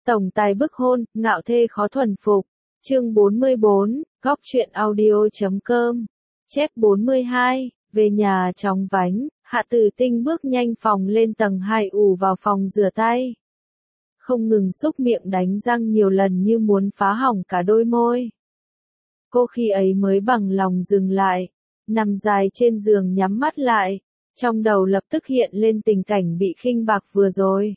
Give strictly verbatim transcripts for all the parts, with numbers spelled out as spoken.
Tổng tài bức hôn, ngạo thê khó thuần phục. Chương bốn mươi bốn, góc truyện audio chấm com. Chép bốn mươi hai, về nhà chóng vánh, Hạ Tử Tinh bước nhanh phòng lên tầng hai ù vào phòng rửa tay. Không ngừng xúc miệng đánh răng nhiều lần như muốn phá hỏng cả đôi môi. Cô khi ấy mới bằng lòng dừng lại, nằm dài trên giường nhắm mắt lại, trong đầu lập tức hiện lên tình cảnh bị khinh bạc vừa rồi.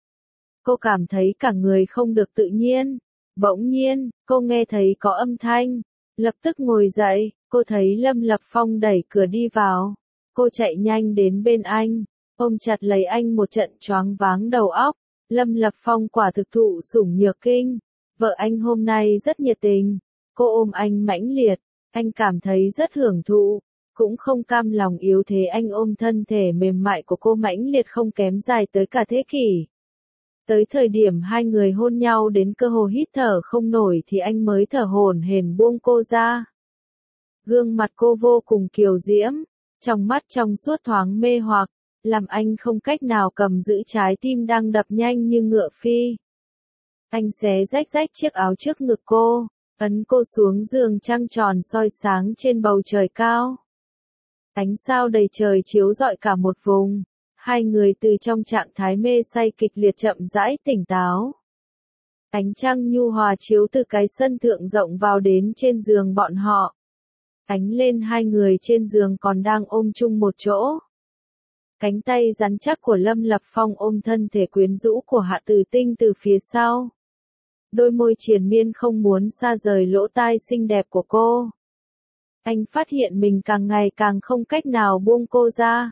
Cô cảm thấy cả người không được tự nhiên. Bỗng nhiên, cô nghe thấy có âm thanh. Lập tức ngồi dậy, cô thấy Lâm Lập Phong đẩy cửa đi vào. Cô chạy nhanh đến bên anh, ôm chặt lấy anh một trận choáng váng đầu óc. Lâm Lập Phong quả thực thụ sủng nhược kinh. Vợ anh hôm nay rất nhiệt tình. Cô ôm anh mãnh liệt, anh cảm thấy rất hưởng thụ. Cũng không cam lòng yếu thế, anh ôm thân thể mềm mại của cô mãnh liệt không kém dài tới cả thế kỷ. Tới thời điểm hai người hôn nhau đến cơ hồ hít thở không nổi thì anh mới thở hổn hển buông cô ra. Gương mặt cô vô cùng kiều diễm, trong mắt trong suốt thoáng mê hoặc, làm anh không cách nào cầm giữ trái tim đang đập nhanh như ngựa phi. Anh xé rách rách chiếc áo trước ngực cô, ấn cô xuống giường trăng tròn soi sáng trên bầu trời cao. Ánh sao đầy trời chiếu rọi cả một vùng. Hai người từ trong trạng thái mê say kịch liệt chậm rãi tỉnh táo. Ánh trăng nhu hòa chiếu từ cái sân thượng rộng vào đến trên giường bọn họ. Ánh lên hai người trên giường còn đang ôm chung một chỗ. Cánh tay rắn chắc của Lâm Lập Phong ôm thân thể quyến rũ của Hạ Tử Tinh từ phía sau. Đôi môi triền miên không muốn xa rời lỗ tai xinh đẹp của cô. Anh phát hiện mình càng ngày càng không cách nào buông cô ra.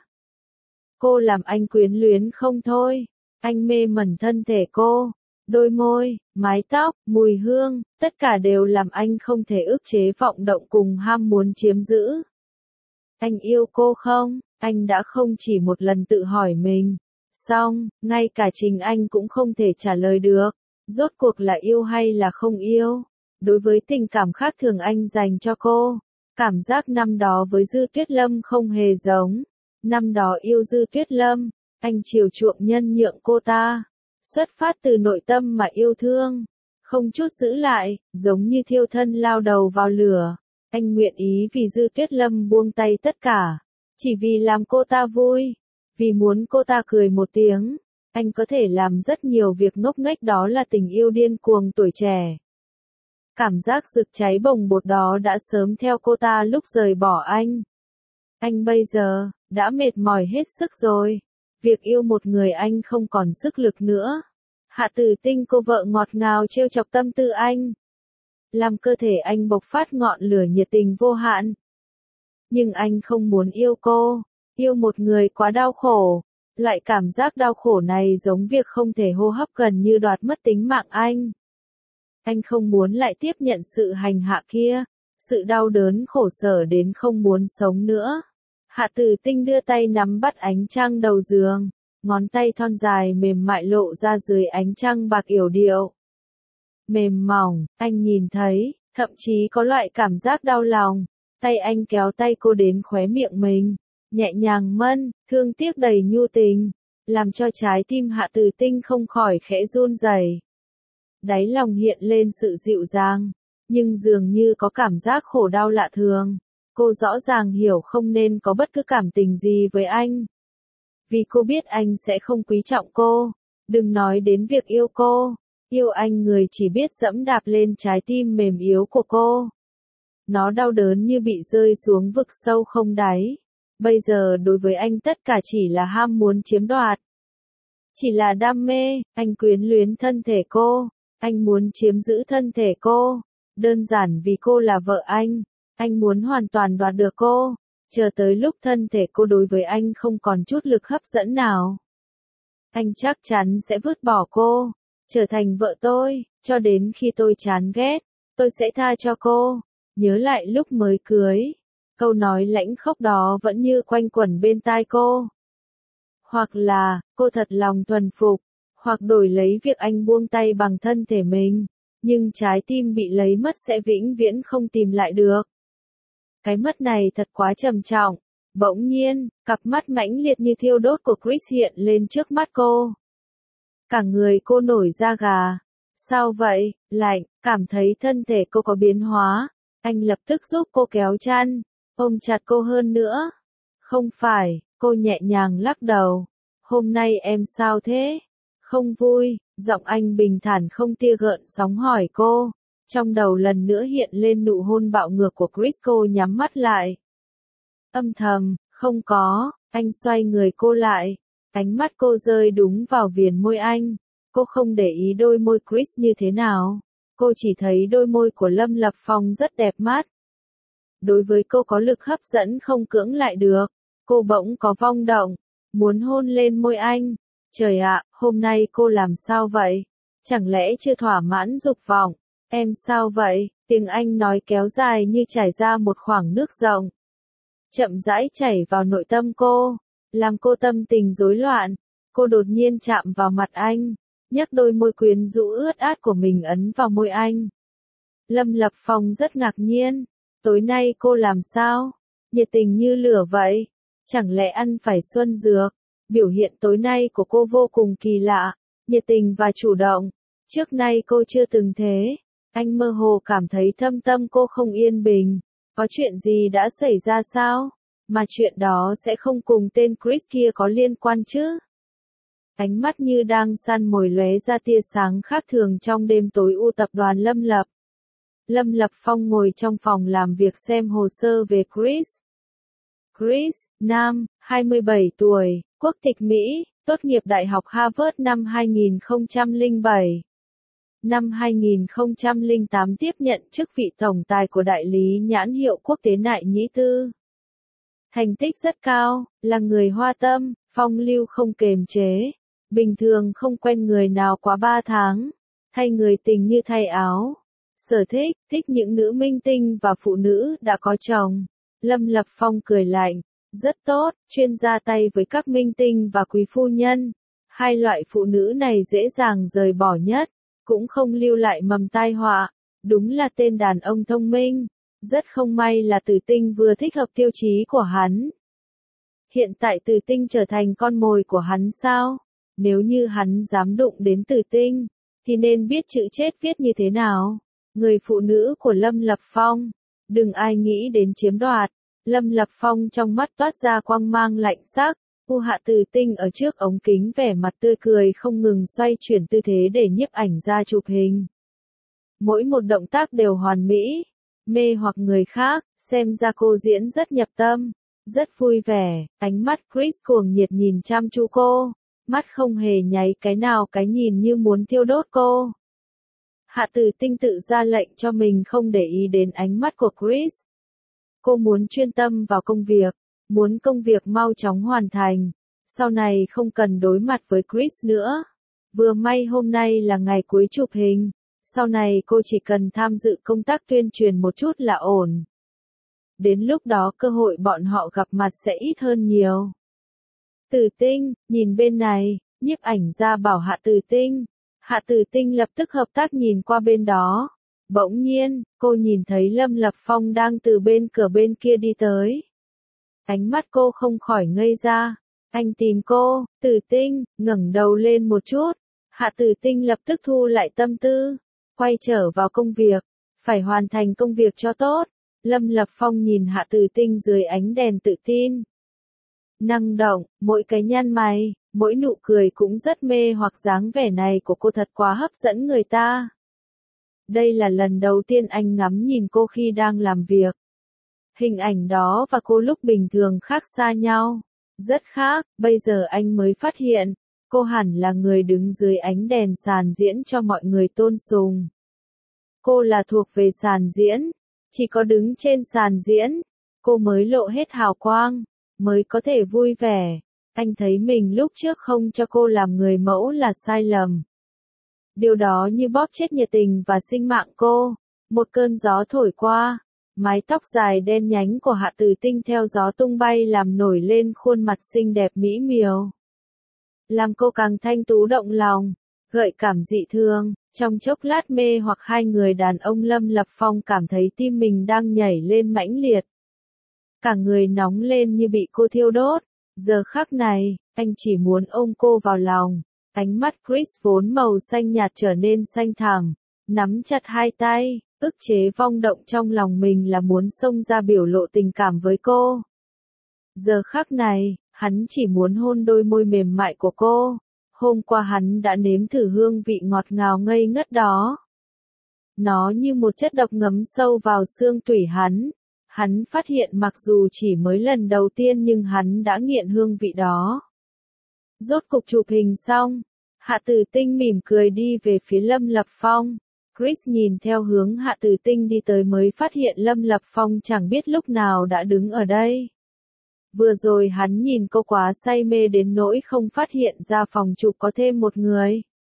Cô làm anh quyến luyến không thôi. Anh mê mẩn thân thể cô. Đôi môi, mái tóc, mùi hương, tất cả đều làm anh không thể ức chế vọng động cùng ham muốn chiếm giữ. Anh yêu cô không? Anh đã không chỉ một lần tự hỏi mình. Xong, ngay cả chính anh cũng không thể trả lời được. Rốt cuộc là yêu hay là không yêu? Đối với tình cảm khác thường anh dành cho cô, cảm giác năm đó với Dư Tuyết Lâm không hề giống. Năm đó yêu Dư Tuyết Lâm, anh chiều chuộng nhân nhượng cô ta, xuất phát từ nội tâm mà yêu thương, không chút giữ lại, giống như thiêu thân lao đầu vào lửa. Anh nguyện ý vì Dư Tuyết Lâm buông tay tất cả, chỉ vì làm cô ta vui, vì muốn cô ta cười một tiếng. Anh có thể làm rất nhiều việc ngốc nghếch, đó là tình yêu điên cuồng tuổi trẻ. Cảm giác rực cháy bồng bột đó đã sớm theo cô ta lúc rời bỏ anh. Anh bây giờ đã mệt mỏi hết sức rồi. Việc yêu một người anh không còn sức lực nữa. Hạ Tử Tinh, cô vợ ngọt ngào trêu chọc tâm tư anh, làm cơ thể anh bộc phát ngọn lửa nhiệt tình vô hạn. Nhưng anh không muốn yêu cô. Yêu một người quá đau khổ. Loại cảm giác đau khổ này giống việc không thể hô hấp, gần như đoạt mất tính mạng anh. Anh không muốn lại tiếp nhận sự hành hạ kia. Sự đau đớn khổ sở đến không muốn sống nữa. Hạ Tử Tinh đưa tay nắm bắt ánh trăng đầu giường, ngón tay thon dài mềm mại lộ ra dưới ánh trăng bạc yểu điệu. Mềm mỏng, anh nhìn thấy, thậm chí có loại cảm giác đau lòng. Tay anh kéo tay cô đến khóe miệng mình, nhẹ nhàng mân, thương tiếc đầy nhu tình, làm cho trái tim Hạ Tử Tinh không khỏi khẽ run rẩy. Đáy lòng hiện lên sự dịu dàng, nhưng dường như có cảm giác khổ đau lạ thường. Cô rõ ràng hiểu không nên có bất cứ cảm tình gì với anh. Vì cô biết anh sẽ không quý trọng cô. Đừng nói đến việc yêu cô. Yêu anh, người chỉ biết dẫm đạp lên trái tim mềm yếu của cô. Nó đau đớn như bị rơi xuống vực sâu không đáy. Bây giờ đối với anh tất cả chỉ là ham muốn chiếm đoạt. Chỉ là đam mê, anh quyến luyến thân thể cô. Anh muốn chiếm giữ thân thể cô. Đơn giản vì cô là vợ anh. Anh muốn hoàn toàn đoạt được cô, chờ tới lúc thân thể cô đối với anh không còn chút lực hấp dẫn nào. Anh chắc chắn sẽ vứt bỏ cô, trở thành vợ tôi, cho đến khi tôi chán ghét, tôi sẽ tha cho cô. Nhớ lại lúc mới cưới, câu nói lãnh khốc đó vẫn như quanh quẩn bên tai cô. Hoặc là, cô thật lòng thuần phục, hoặc đổi lấy việc anh buông tay bằng thân thể mình, nhưng trái tim bị lấy mất sẽ vĩnh viễn không tìm lại được. Cái mất này thật quá trầm trọng. Bỗng nhiên, cặp mắt mãnh liệt như thiêu đốt của Chris hiện lên trước mắt cô. Cả người cô nổi da gà. Sao vậy, lạnh, cảm thấy thân thể cô có biến hóa. Anh lập tức giúp cô kéo chăn, ôm chặt cô hơn nữa. Không phải, cô nhẹ nhàng lắc đầu. Hôm nay em sao thế? Không vui, giọng anh bình thản không tia gợn sóng hỏi cô. Trong đầu lần nữa hiện lên nụ hôn bạo ngược của Chris. Cô nhắm mắt lại. Âm thầm, không có, anh xoay người cô lại. Ánh mắt cô rơi đúng vào viền môi anh. Cô không để ý đôi môi Chris như thế nào. Cô chỉ thấy đôi môi của Lâm Lập Phong rất đẹp mắt. Đối với cô có lực hấp dẫn không cưỡng lại được. Cô bỗng có vong động, muốn hôn lên môi anh. Trời ạ, hôm nay cô làm sao vậy? Chẳng lẽ chưa thỏa mãn dục vọng? Em sao vậy? Tiếng anh nói kéo dài như chảy ra một khoảng nước rộng. Chậm rãi chảy vào nội tâm cô, làm cô tâm tình rối loạn. Cô đột nhiên chạm vào mặt anh, nhấc đôi môi quyến rũ ướt át của mình ấn vào môi anh. Lâm Lập Phong rất ngạc nhiên. Tối nay cô làm sao? Nhiệt tình như lửa vậy. Chẳng lẽ ăn phải xuân dược? Biểu hiện tối nay của cô vô cùng kỳ lạ, nhiệt tình và chủ động. Trước nay cô chưa từng thế. Anh mơ hồ cảm thấy thâm tâm cô không yên bình. Có chuyện gì đã xảy ra sao? Mà chuyện đó sẽ không cùng tên Chris kia có liên quan chứ? Ánh mắt như đang săn mồi lóe ra tia sáng khác thường trong đêm tối u tập đoàn Lâm Lập. Lâm Lập Phong ngồi trong phòng làm việc xem hồ sơ về Chris. Chris, nam, hai mươi bảy tuổi, quốc tịch Mỹ, tốt nghiệp Đại học Harvard năm hai nghìn không trăm lẻ bảy. Năm hai nghìn không trăm lẻ tám tiếp nhận chức vị tổng tài của đại lý nhãn hiệu quốc tế Nại Nhĩ Tư. Thành tích rất cao, là người hoa tâm, phong lưu không kềm chế. Bình thường không quen người nào quá ba tháng. Thay người tình như thay áo. Sở thích, thích những nữ minh tinh và phụ nữ đã có chồng. Lâm Lập Phong cười lạnh. Rất tốt, chuyên ra tay với các minh tinh và quý phu nhân. Hai loại phụ nữ này dễ dàng rời bỏ nhất. Cũng không lưu lại mầm tai họa. Đúng là tên đàn ông thông minh. Rất không may là Tử Tinh vừa thích hợp tiêu chí của hắn. Hiện tại Tử Tinh trở thành con mồi của hắn sao? Nếu như hắn dám đụng đến Tử Tinh, thì nên biết chữ chết viết như thế nào. Người phụ nữ của Lâm Lập Phong, đừng ai nghĩ đến chiếm đoạt. Lâm Lập Phong trong mắt toát ra quang mang lạnh sắc. U hạ Tử Tinh ở trước ống kính vẻ mặt tươi cười không ngừng xoay chuyển tư thế để nhiếp ảnh ra chụp hình. Mỗi một động tác đều hoàn mỹ, mê hoặc người khác, xem ra cô diễn rất nhập tâm, rất vui vẻ. Ánh mắt Chris cuồng nhiệt nhìn chăm chú cô, mắt không hề nháy cái nào, cái nhìn như muốn thiêu đốt cô. Hạ Tử Tinh tự ra lệnh cho mình không để ý đến ánh mắt của Chris. Cô muốn chuyên tâm vào công việc, muốn công việc mau chóng hoàn thành, sau này không cần đối mặt với Chris nữa. Vừa may hôm nay là ngày cuối chụp hình, sau này cô chỉ cần tham dự công tác tuyên truyền một chút là ổn. Đến lúc đó cơ hội bọn họ gặp mặt sẽ ít hơn nhiều. Tử Tinh, nhìn bên này, nhiếp ảnh ra bảo Hạ Tử Tinh. Hạ Tử Tinh lập tức hợp tác nhìn qua bên đó. Bỗng nhiên, cô nhìn thấy Lâm Lập Phong đang từ bên cửa bên kia đi tới. Ánh mắt cô không khỏi ngây ra. Anh tìm cô, Tử Tinh, ngẩng đầu lên một chút. Hạ Tử Tinh lập tức thu lại tâm tư, quay trở vào công việc, phải hoàn thành công việc cho tốt. Lâm Lập Phong nhìn Hạ Tử Tinh dưới ánh đèn tự tin. Năng động, mỗi cái nhăn mày, mỗi nụ cười cũng rất mê hoặc, dáng vẻ này của cô thật quá hấp dẫn người ta. Đây là lần đầu tiên anh ngắm nhìn cô khi đang làm việc. Hình ảnh đó và cô lúc bình thường khác xa nhau. Rất khác, bây giờ anh mới phát hiện, cô hẳn là người đứng dưới ánh đèn sàn diễn cho mọi người tôn sùng. Cô là thuộc về sàn diễn, chỉ có đứng trên sàn diễn, cô mới lộ hết hào quang, mới có thể vui vẻ. Anh thấy mình lúc trước không cho cô làm người mẫu là sai lầm. Điều đó như bóp chết nhiệt tình và sinh mạng cô. Một cơn gió thổi qua, mái tóc dài đen nhánh của Hạ Tử Tinh theo gió tung bay làm nổi lên khuôn mặt xinh đẹp mỹ miều. Làm cô càng thanh tú động lòng, gợi cảm dị thường. Trong chốc lát mê hoặc hai người đàn ông, Lâm Lập Phong cảm thấy tim mình đang nhảy lên mãnh liệt. Cả người nóng lên như bị cô thiêu đốt. Giờ khắc này, anh chỉ muốn ôm cô vào lòng, Ánh mắt Chris vốn màu xanh nhạt trở nên xanh thẳm, nắm chặt hai tay, ức chế vong động trong lòng mình là muốn xông ra biểu lộ tình cảm với cô. Giờ khắc này, hắn chỉ muốn hôn đôi môi mềm mại của cô. Hôm qua hắn đã nếm thử hương vị ngọt ngào ngây ngất đó. Nó như một chất độc ngấm sâu vào xương tủy hắn. Hắn phát hiện mặc dù chỉ mới lần đầu tiên nhưng hắn đã nghiện hương vị đó. Rốt cục chụp hình xong, Hạ Tử Tinh mỉm cười đi về phía Lâm Lập Phong. Chris nhìn theo hướng Hạ Tử Tinh đi tới mới phát hiện Lâm Lập Phong chẳng biết lúc nào đã đứng ở đây. Vừa rồi hắn nhìn cô quá say mê đến nỗi không phát hiện ra phòng chụp có thêm một người.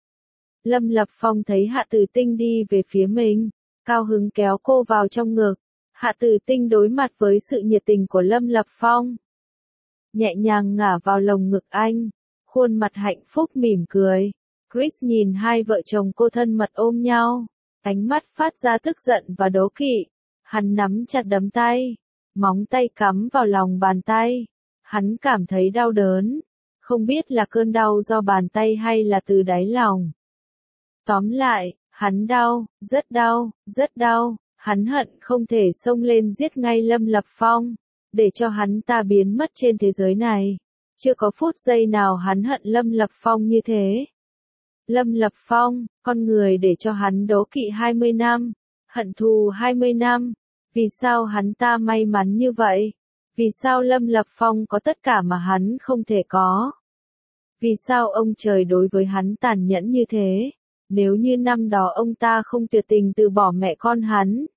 Lâm Lập Phong thấy Hạ Tử Tinh đi về phía mình, cao hứng kéo cô vào trong ngực. Hạ Tử Tinh đối mặt với sự nhiệt tình của Lâm Lập Phong. Nhẹ nhàng ngả vào lồng ngực anh, khuôn mặt hạnh phúc mỉm cười. Chris nhìn hai vợ chồng cô thân mật ôm nhau, ánh mắt phát ra tức giận và đố kỵ. Hắn nắm chặt đấm tay, móng tay cắm vào lòng bàn tay. Hắn cảm thấy đau đớn, không biết là cơn đau do bàn tay hay là từ đáy lòng. Tóm lại, hắn đau, rất đau, rất đau. Hắn hận không thể xông lên giết ngay Lâm Lập Phong, để cho hắn ta biến mất trên thế giới này. Chưa có phút giây nào hắn hận Lâm Lập Phong như thế. Lâm Lập Phong, con người để cho hắn đố kỵ hai mươi năm, hận thù hai mươi năm. Vì sao hắn ta may mắn như vậy? Vì sao Lâm Lập Phong có tất cả mà hắn không thể có? Vì sao ông trời đối với hắn tàn nhẫn như thế? Nếu như năm đó ông ta không tuyệt tình từ bỏ mẹ con hắn.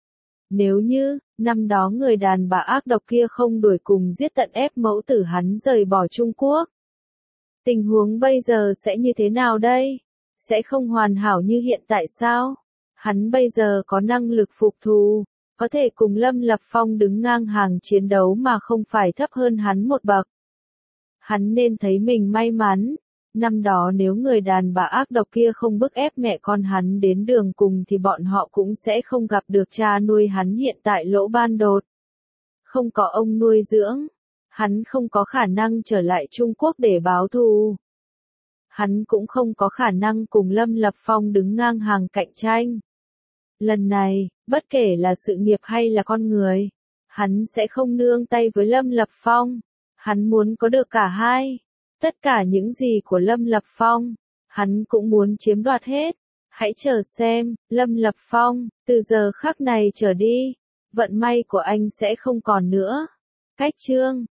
Nếu như, năm đó người đàn bà ác độc kia không đuổi cùng giết tận ép mẫu tử hắn rời bỏ Trung Quốc. Tình huống bây giờ sẽ như thế nào đây? Sẽ không hoàn hảo như hiện tại sao? Hắn bây giờ có năng lực phục thù, có thể cùng Lâm Lập Phong đứng ngang hàng chiến đấu mà không phải thấp hơn hắn một bậc. Hắn nên thấy mình may mắn. Năm đó nếu người đàn bà ác độc kia không bức ép mẹ con hắn đến đường cùng thì bọn họ cũng sẽ không gặp được cha nuôi hắn hiện tại lỗ ban đột. Không có ông nuôi dưỡng, hắn không có khả năng trở lại Trung Quốc để báo thù. Hắn cũng không có khả năng cùng Lâm Lập Phong đứng ngang hàng cạnh tranh. Lần này, bất kể là sự nghiệp hay là con người, hắn sẽ không nương tay với Lâm Lập Phong. Hắn muốn có được cả hai. Tất cả những gì của Lâm Lập Phong, hắn cũng muốn chiếm đoạt hết. Hãy chờ xem, Lâm Lập Phong, từ giờ khắc này trở đi, vận may của anh sẽ không còn nữa. Cách chương